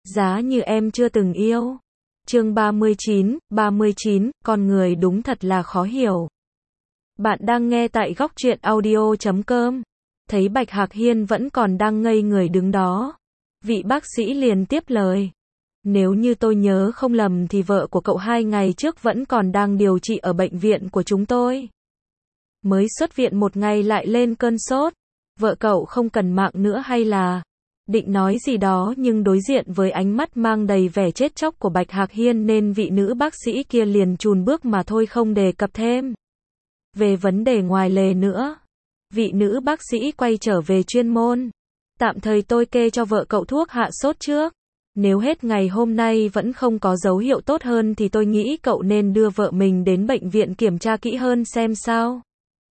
Giá như em chưa từng yêu. Chương 39, con người đúng thật là khó hiểu. Bạn đang nghe tại góc truyện audio.com. Thấy Bạch Hạc Hiên vẫn còn đang ngây người đứng đó. Vị bác sĩ liền tiếp lời. Nếu như tôi nhớ không lầm thì vợ của cậu 2 ngày trước vẫn còn đang điều trị ở bệnh viện của chúng tôi. Mới xuất viện 1 ngày lại lên cơn sốt. Vợ cậu không cần mạng nữa hay là... Định nói gì đó nhưng đối diện với ánh mắt mang đầy vẻ chết chóc của Bạch Hạc Hiên nên vị nữ bác sĩ kia liền chùn bước mà thôi không đề cập thêm. Về vấn đề ngoài lề nữa. Vị nữ bác sĩ quay trở về chuyên môn. Tạm thời tôi kê cho vợ cậu thuốc hạ sốt trước. Nếu hết ngày hôm nay vẫn không có dấu hiệu tốt hơn thì tôi nghĩ cậu nên đưa vợ mình đến bệnh viện kiểm tra kỹ hơn xem sao.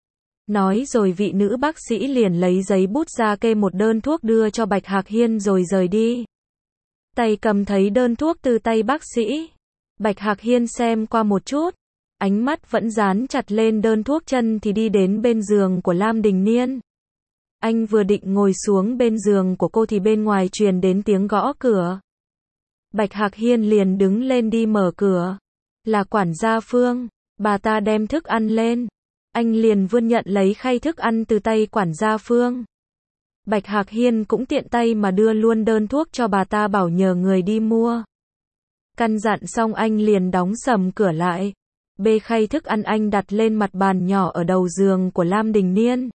Nói rồi vị nữ bác sĩ liền lấy giấy bút ra kê một đơn thuốc đưa cho Bạch Hạc Hiên rồi rời đi. Tay cầm thấy đơn thuốc từ tay bác sĩ. Bạch Hạc Hiên xem qua một chút. Ánh mắt vẫn dán chặt lên đơn thuốc, chân thì đi đến bên giường của Lam Đình Niên. Anh vừa định ngồi xuống bên giường của cô thì bên ngoài truyền đến tiếng gõ cửa. Bạch Hạc Hiên liền đứng lên đi mở cửa. Là quản gia Phương. Bà ta đem thức ăn lên. Anh liền vươn nhận lấy khay thức ăn từ tay quản gia Phương. Bạch Hạc Hiên cũng tiện tay mà đưa luôn đơn thuốc cho bà ta bảo nhờ người đi mua. Căn dặn xong anh liền đóng sầm cửa lại. Bê khay thức ăn anh đặt lên mặt bàn nhỏ ở đầu giường của Lam Đình Niên.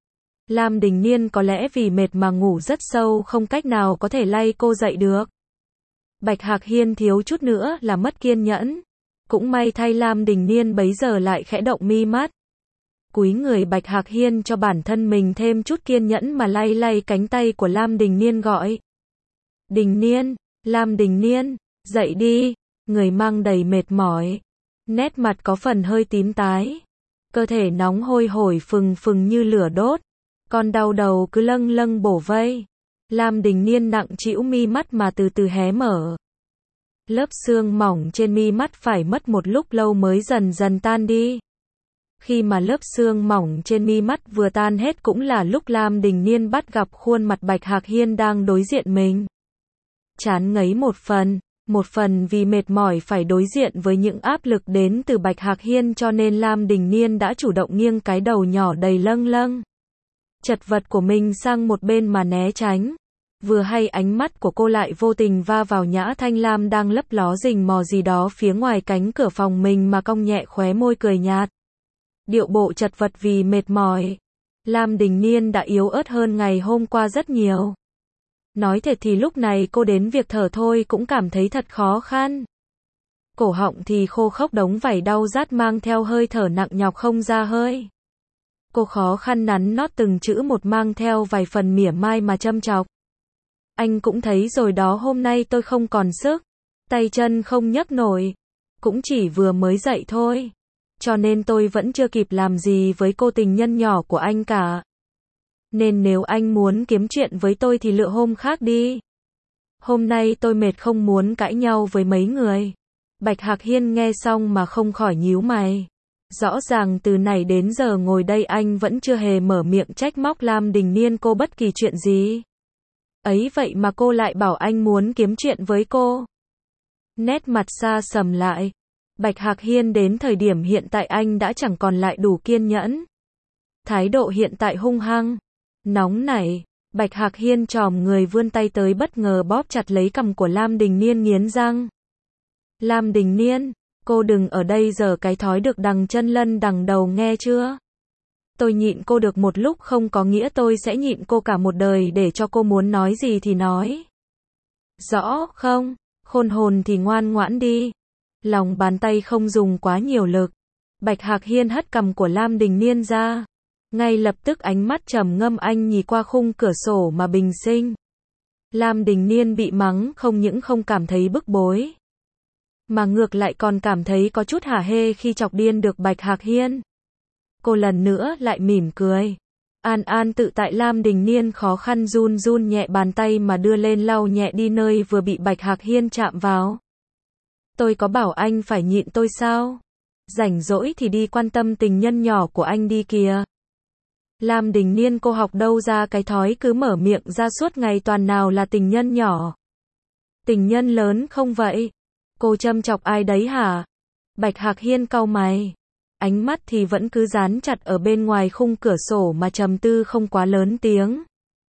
Lam Đình Niên có lẽ vì mệt mà ngủ rất sâu không cách nào có thể lay cô dậy được. Bạch Hạc Hiên thiếu chút nữa là mất kiên nhẫn. Cũng may thay Lam Đình Niên bấy giờ lại khẽ động mi mắt. Cúi người Bạch Hạc Hiên cho bản thân mình thêm chút kiên nhẫn mà lay lay cánh tay của Lam Đình Niên gọi. Đình Niên, Lam Đình Niên, dậy đi, người mang đầy mệt mỏi. Nét mặt có phần hơi tím tái. Cơ thể nóng hôi hổi phừng phừng như lửa đốt. Con đau đầu cứ lâng lâng bổ vây. Lam Đình Niên nặng trĩu mi mắt mà từ từ hé mở. Lớp xương mỏng trên mi mắt phải mất một lúc lâu mới dần dần tan đi. Khi mà lớp xương mỏng trên mi mắt vừa tan hết cũng là lúc Lam Đình Niên bắt gặp khuôn mặt Bạch Hạc Hiên đang đối diện mình. Chán ngấy một phần vì mệt mỏi phải đối diện với những áp lực đến từ Bạch Hạc Hiên cho nên Lam Đình Niên đã chủ động nghiêng cái đầu nhỏ đầy lâng lâng. Chật vật của mình sang một bên mà né tránh. Vừa hay ánh mắt của cô lại vô tình va vào Nhã Thanh Lam đang lấp ló rình mò gì đó phía ngoài cánh cửa phòng mình mà cong nhẹ khóe môi cười nhạt. Điệu bộ chật vật vì mệt mỏi. Lam Đình Niên đã yếu ớt hơn ngày hôm qua rất nhiều. Nói thật thì lúc này cô đến việc thở thôi cũng cảm thấy thật khó khăn. Cổ họng thì khô khốc đống vảy đau rát mang theo hơi thở nặng nhọc không ra hơi. Cô khó khăn nắn nót từng chữ một mang theo vài phần mỉa mai mà châm chọc. Anh cũng thấy rồi đó, hôm nay tôi không còn sức. Tay chân không nhấc nổi. Cũng chỉ vừa mới dậy thôi. Cho nên tôi vẫn chưa kịp làm gì với cô tình nhân nhỏ của anh cả. Nên nếu anh muốn kiếm chuyện với tôi thì lựa hôm khác đi. Hôm nay tôi mệt không muốn cãi nhau với mấy người. Bạch Hạc Hiên nghe xong mà không khỏi nhíu mày. Rõ ràng từ nãy đến giờ ngồi đây anh vẫn chưa hề mở miệng trách móc Lam Đình Niên cô bất kỳ chuyện gì. Ấy vậy mà cô lại bảo anh muốn kiếm chuyện với cô. Nét mặt xa sầm lại. Bạch Hạc Hiên đến thời điểm hiện tại anh đã chẳng còn lại đủ kiên nhẫn. Thái độ hiện tại hung hăng, nóng nảy. Bạch Hạc Hiên tròm người vươn tay tới bất ngờ bóp chặt lấy cằm của Lam Đình Niên nghiến răng. Lam Đình Niên, cô đừng ở đây giở cái thói được đằng chân lân đằng đầu nghe chưa? Tôi nhịn cô được một lúc không có nghĩa tôi sẽ nhịn cô cả một đời để cho cô muốn nói gì thì nói. Rõ không? Khôn hồn thì ngoan ngoãn đi. Lòng bàn tay không dùng quá nhiều lực. Bạch Hạc Hiên hất cằm của Lam Đình Niên ra. Ngay lập tức ánh mắt trầm ngâm anh nhìn qua khung cửa sổ mà bình sinh. Lam Đình Niên bị mắng không những không cảm thấy bức bối. Mà ngược lại còn cảm thấy có chút hả hê khi chọc điên được Bạch Hạc Hiên. Cô lần nữa lại mỉm cười. An an tự tại Lam Đình Niên khó khăn run run nhẹ bàn tay mà đưa lên lau nhẹ đi nơi vừa bị Bạch Hạc Hiên chạm vào. Tôi có bảo anh phải nhịn tôi sao? Rảnh rỗi thì đi quan tâm tình nhân nhỏ của anh đi kìa. Lam Đình Niên cô học đâu ra cái thói cứ mở miệng ra suốt ngày toàn nào là tình nhân nhỏ. Tình nhân lớn không vậy? Cô châm chọc ai đấy hả? Bạch Hạc Hiên cau mày. Ánh mắt thì vẫn cứ dán chặt ở bên ngoài khung cửa sổ mà trầm tư không quá lớn tiếng.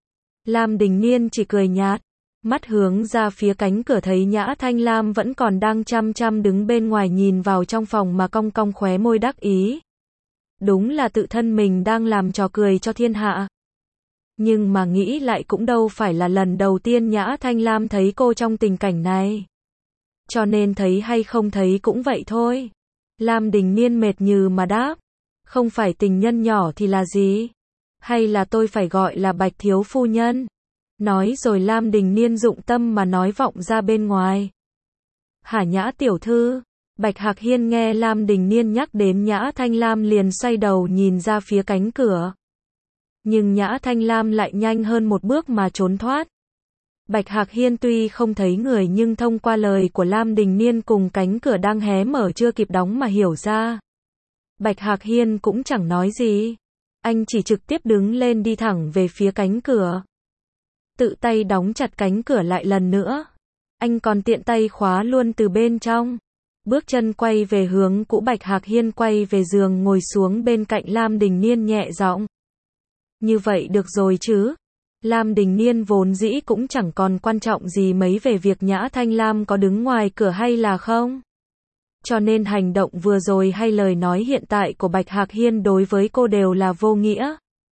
Lam Đình Niên chỉ cười nhạt, mắt hướng ra phía cánh cửa thấy Nhã Thanh Lam vẫn còn đang chăm chăm đứng bên ngoài nhìn vào trong phòng mà cong cong khóe môi đắc ý. Đúng là tự thân mình đang làm trò cười cho thiên hạ. Nhưng mà nghĩ lại cũng đâu phải là lần đầu tiên Nhã Thanh Lam thấy cô trong tình cảnh này. Cho nên thấy hay không thấy cũng vậy thôi. Lam Đình Niên mệt như mà đáp. Không phải tình nhân nhỏ thì là gì? Hay là tôi phải gọi là Bạch thiếu phu nhân? Nói rồi Lam Đình Niên dụng tâm mà nói vọng ra bên ngoài. Hả Nhã tiểu thư? Bạch Hạc Hiên nghe Lam Đình Niên nhắc đến Nhã Thanh Lam liền xoay đầu nhìn ra phía cánh cửa. Nhưng Nhã Thanh Lam lại nhanh hơn một bước mà trốn thoát. Bạch Hạc Hiên tuy không thấy người nhưng thông qua lời của Lam Đình Niên cùng cánh cửa đang hé mở chưa kịp đóng mà hiểu ra. Bạch Hạc Hiên cũng chẳng nói gì. Anh chỉ trực tiếp đứng lên đi thẳng về phía cánh cửa. Tự tay đóng chặt cánh cửa lại lần nữa. Anh còn tiện tay khóa luôn từ bên trong. Bước chân quay về hướng cũ. Bạch Hạc Hiên quay về giường ngồi xuống bên cạnh Lam Đình Niên nhẹ giọng. Như vậy được rồi chứ? Lam Đình Niên vốn dĩ cũng chẳng còn quan trọng gì mấy về việc Nhã Thanh Lam có đứng ngoài cửa hay là không. Cho nên hành động vừa rồi hay lời nói hiện tại của Bạch Hạc Hiên đối với cô đều là vô nghĩa.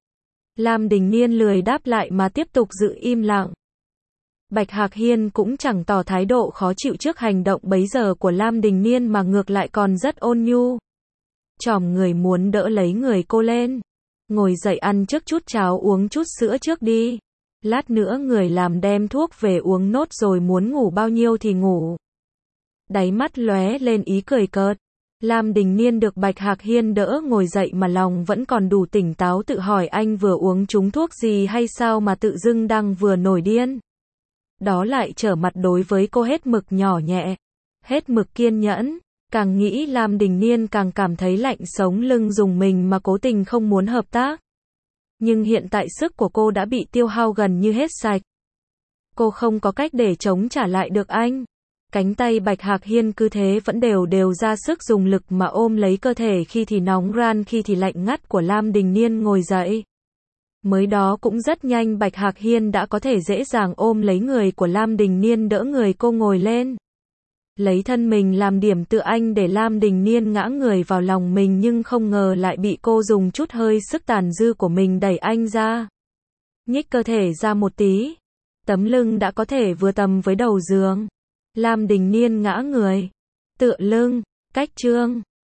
Lam Đình Niên lười đáp lại mà tiếp tục giữ im lặng. Bạch Hạc Hiên cũng chẳng tỏ thái độ khó chịu trước hành động bấy giờ của Lam Đình Niên mà ngược lại còn rất ôn nhu. Chòm người muốn đỡ lấy người cô lên. Ngồi dậy ăn trước chút cháo uống chút sữa trước đi. Lát nữa người làm đem thuốc về uống nốt rồi muốn ngủ bao nhiêu thì ngủ. Đáy mắt lóe lên ý cười cợt. Lam Đình Niên được Bạch Hạc Hiên đỡ ngồi dậy mà lòng vẫn còn đủ tỉnh táo tự hỏi anh vừa uống trúng thuốc gì hay sao mà tự dưng đang vừa nổi điên. Đó lại trở mặt đối với cô hết mực nhỏ nhẹ, hết mực kiên nhẫn. Càng nghĩ Lam Đình Niên càng cảm thấy lạnh sống lưng rùng mình mà cố tình không muốn hợp tác. Nhưng hiện tại sức của cô đã bị tiêu hao gần như hết sạch. Cô không có cách để chống trả lại được anh. Cánh tay Bạch Hạc Hiên cứ thế vẫn đều ra sức dùng lực mà ôm lấy cơ thể khi thì nóng ran khi thì lạnh ngắt của Lam Đình Niên ngồi dậy. Mới đó cũng rất nhanh Bạch Hạc Hiên đã có thể dễ dàng ôm lấy người của Lam Đình Niên đỡ người cô ngồi lên. Lấy thân mình làm điểm tựa anh để Lam Đình Niên ngã người vào lòng mình nhưng không ngờ lại bị cô dùng chút hơi sức tàn dư của mình đẩy anh ra. Nhích cơ thể ra một tí. Tấm lưng đã có thể vừa tầm với đầu giường. Lam Đình Niên ngã người. Tựa lưng. Cách chương.